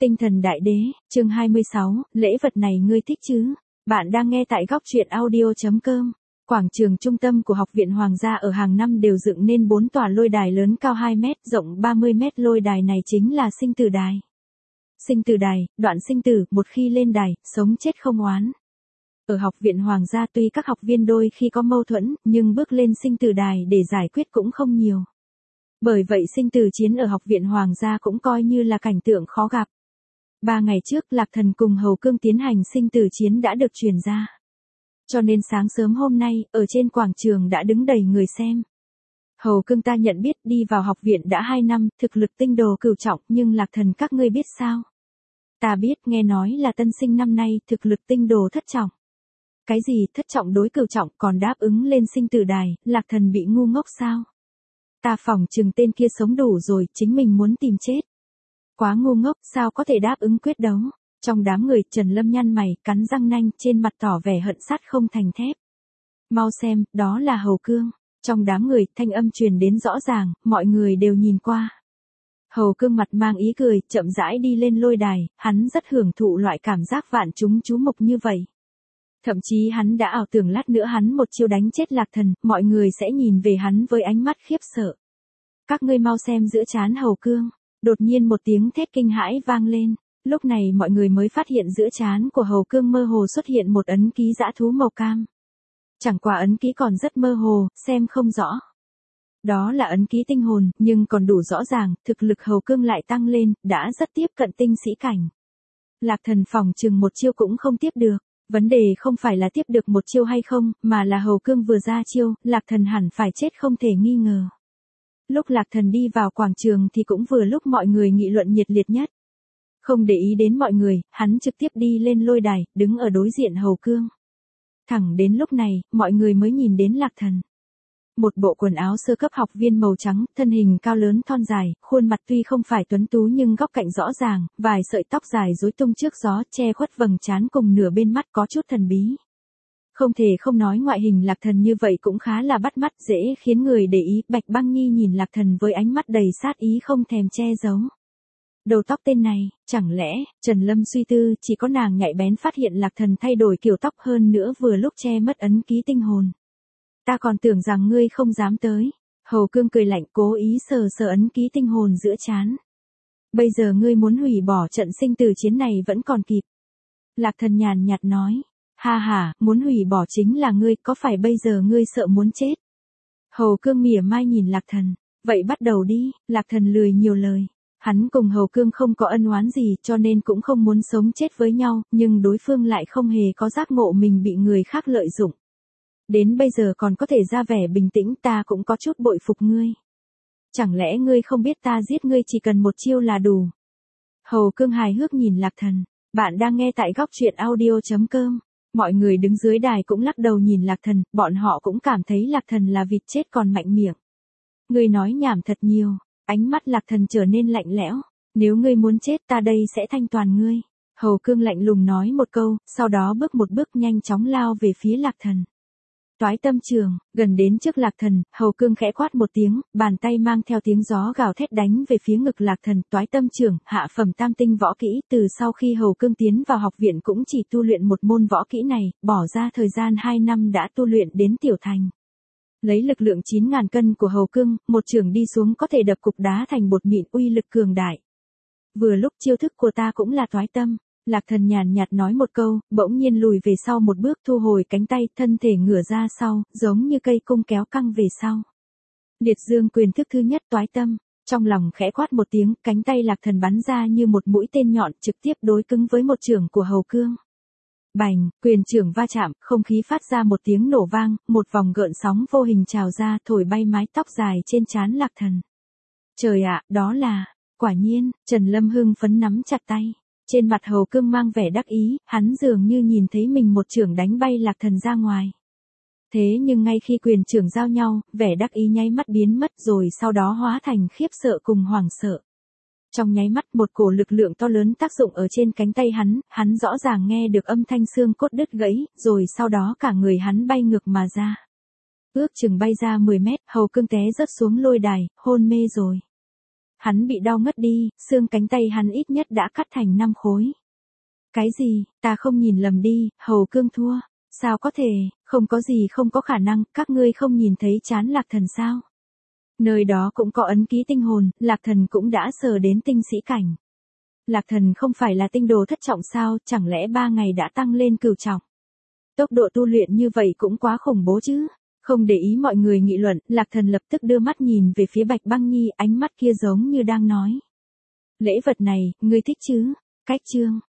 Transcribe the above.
Tinh thần đại đế, chương 26, lễ vật này ngươi thích chứ? Bạn đang nghe tại góc truyện audio.com. Quảng trường trung tâm của Học viện Hoàng gia ở hàng năm đều dựng nên 4 tòa lôi đài lớn cao 2 mét, rộng 30 mét. Lôi đài này chính là sinh tử đài. Sinh tử đài, đoạn sinh tử, một khi lên đài, sống chết không oán. Ở Học viện Hoàng gia tuy các học viên đôi khi có mâu thuẫn, nhưng bước lên sinh tử đài để giải quyết cũng không nhiều. Bởi vậy sinh tử chiến ở Học viện Hoàng gia cũng coi như là cảnh tượng khó gặp. 3 ngày trước Lạc Thần cùng Hầu Cương tiến hành sinh tử chiến đã được truyền ra. Cho nên sáng sớm hôm nay, ở trên quảng trường đã đứng đầy người xem. Hầu Cương ta nhận biết đi vào học viện đã 2 năm, thực lực tinh đồ cửu trọng, nhưng Lạc Thần các ngươi biết sao? Ta biết, nghe nói là tân sinh năm nay, thực lực tinh đồ thất trọng. Cái gì thất trọng đối cửu trọng còn đáp ứng lên sinh tử đài, Lạc Thần bị ngu ngốc sao? Ta phỏng chừng tên kia sống đủ rồi, chính mình muốn tìm chết. Quá ngu ngốc, sao có thể đáp ứng quyết đấu. Trong đám người, Trần Lâm nhăn mày, cắn răng nanh, trên mặt tỏ vẻ hận sắt không thành thép. Mau xem, đó là Hầu Cương. Trong đám người, thanh âm truyền đến rõ ràng, mọi người đều nhìn qua. Hầu Cương mặt mang ý cười, chậm rãi đi lên lôi đài, hắn rất hưởng thụ loại cảm giác vạn chúng chú mục như vậy. Thậm chí hắn đã ảo tưởng lát nữa hắn một chiêu đánh chết Lạc Thần, mọi người sẽ nhìn về hắn với ánh mắt khiếp sợ. Các ngươi mau xem giữa trán Hầu Cương. Đột nhiên một tiếng thét kinh hãi vang lên, lúc này mọi người mới phát hiện giữa trán của Hầu Cương mơ hồ xuất hiện một ấn ký dã thú màu cam. Chẳng qua ấn ký còn rất mơ hồ, xem không rõ. Đó là ấn ký tinh hồn, nhưng còn đủ rõ ràng, thực lực Hầu Cương lại tăng lên, đã rất tiếp cận tinh sĩ cảnh. Lạc Thần phỏng chừng một chiêu cũng không tiếp được, vấn đề không phải là tiếp được một chiêu hay không, mà là Hầu Cương vừa ra chiêu, Lạc Thần hẳn phải chết không thể nghi ngờ. Lúc Lạc Thần đi vào quảng trường thì cũng vừa lúc mọi người nghị luận nhiệt liệt nhất. Không để ý đến mọi người, hắn trực tiếp đi lên lôi đài, đứng ở đối diện Hầu Cương. Thẳng đến lúc này, mọi người mới nhìn đến Lạc Thần. Một bộ quần áo sơ cấp học viên màu trắng, thân hình cao lớn thon dài, khuôn mặt tuy không phải tuấn tú nhưng góc cạnh rõ ràng, vài sợi tóc dài rối tung trước gió che khuất vầng trán cùng nửa bên mắt có chút thần bí. Không thể không nói ngoại hình Lạc Thần như vậy cũng khá là bắt mắt, dễ khiến người để ý. Bạch Băng Nhi nhìn Lạc Thần với ánh mắt đầy sát ý không thèm che giấu. Đầu tóc tên này, chẳng lẽ, Trần Lâm suy tư, chỉ có nàng nhạy bén phát hiện Lạc Thần thay đổi kiểu tóc hơn nữa vừa lúc che mất ấn ký tinh hồn. Ta còn tưởng rằng ngươi không dám tới. Hầu Cương cười lạnh cố ý sờ sờ ấn ký tinh hồn giữa trán. Bây giờ ngươi muốn hủy bỏ trận sinh tử chiến này vẫn còn kịp. Lạc Thần nhàn nhạt nói. Ha ha, muốn hủy bỏ chính là ngươi, có phải bây giờ ngươi sợ muốn chết? Hầu Cương mỉa mai nhìn Lạc Thần. Vậy bắt đầu đi, Lạc Thần lười nhiều lời. Hắn cùng Hầu Cương không có ân oán gì cho nên cũng không muốn sống chết với nhau, nhưng đối phương lại không hề có giác ngộ mình bị người khác lợi dụng. Đến bây giờ còn có thể ra vẻ bình tĩnh, ta cũng có chút bội phục ngươi. Chẳng lẽ ngươi không biết ta giết ngươi chỉ cần một chiêu là đủ? Hầu Cương hài hước nhìn Lạc Thần. Bạn đang nghe tại góc truyện audio.com. Mọi người đứng dưới đài cũng lắc đầu nhìn Lạc Thần, bọn họ cũng cảm thấy Lạc Thần là vịt chết còn mạnh miệng. Ngươi nói nhảm thật nhiều, ánh mắt Lạc Thần trở nên lạnh lẽo. Nếu ngươi muốn chết ta đây sẽ thanh toàn ngươi. Hầu Cương lạnh lùng nói một câu, sau đó bước một bước nhanh chóng lao về phía Lạc Thần. Toái tâm trường, gần đến trước Lạc Thần, Hầu Cương khẽ quát một tiếng, bàn tay mang theo tiếng gió gào thét đánh về phía ngực Lạc Thần. Toái tâm trường, hạ phẩm tam tinh võ kỹ, từ sau khi Hầu Cương tiến vào học viện cũng chỉ tu luyện một môn võ kỹ này, bỏ ra thời gian 2 năm đã tu luyện đến tiểu thành. Lấy lực lượng 9.000 cân của Hầu Cương, một trường đi xuống có thể đập cục đá thành bột mịn, uy lực cường đại. Vừa lúc chiêu thức của ta cũng là toái tâm. Lạc Thần nhàn nhạt nói một câu, bỗng nhiên lùi về sau một bước, thu hồi cánh tay, thân thể ngửa ra sau, giống như cây cung kéo căng về sau. Liệt dương quyền thức thứ nhất toái tâm, trong lòng khẽ quát một tiếng, cánh tay Lạc Thần bắn ra như một mũi tên nhọn trực tiếp đối cứng với một chưởng của Hầu Cương. Bành, quyền chưởng va chạm, không khí phát ra một tiếng nổ vang, một vòng gợn sóng vô hình trào ra thổi bay mái tóc dài trên trán Lạc Thần. Trời ạ, đó là, quả nhiên, Trần Lâm hưng phấn nắm chặt tay. Trên mặt Hầu Cương mang vẻ đắc ý, hắn dường như nhìn thấy mình một chưởng đánh bay Lạc Thần ra ngoài. Thế nhưng ngay khi quyền chưởng giao nhau, vẻ đắc ý nháy mắt biến mất rồi sau đó hóa thành khiếp sợ cùng hoảng sợ. Trong nháy mắt một cổ lực lượng to lớn tác dụng ở trên cánh tay hắn rõ ràng nghe được âm thanh xương cốt đứt gãy, rồi sau đó cả người hắn bay ngược mà ra. Ước chừng bay ra 10 mét, Hầu Cương té rớt xuống lôi đài, hôn mê rồi. Hắn bị đau ngất đi, xương cánh tay hắn ít nhất đã cắt thành 5 khối. Cái gì, ta không nhìn lầm đi, Hầu Cương thua. Sao có thể, không có gì không có khả năng, các ngươi không nhìn thấy trán Lạc Thần sao? Nơi đó cũng có ấn ký tinh hồn, Lạc Thần cũng đã sờ đến tinh sĩ cảnh. Lạc Thần không phải là tinh đồ thất trọng sao, chẳng lẽ 3 ngày đã tăng lên cửu trọng? Tốc độ tu luyện như vậy cũng quá khủng bố chứ. Không để ý mọi người nghị luận, Lạc Thần lập tức đưa mắt nhìn về phía Bạch Băng Nhi, ánh mắt kia giống như đang nói. Lễ vật này, ngươi thích chứ? Cách chương.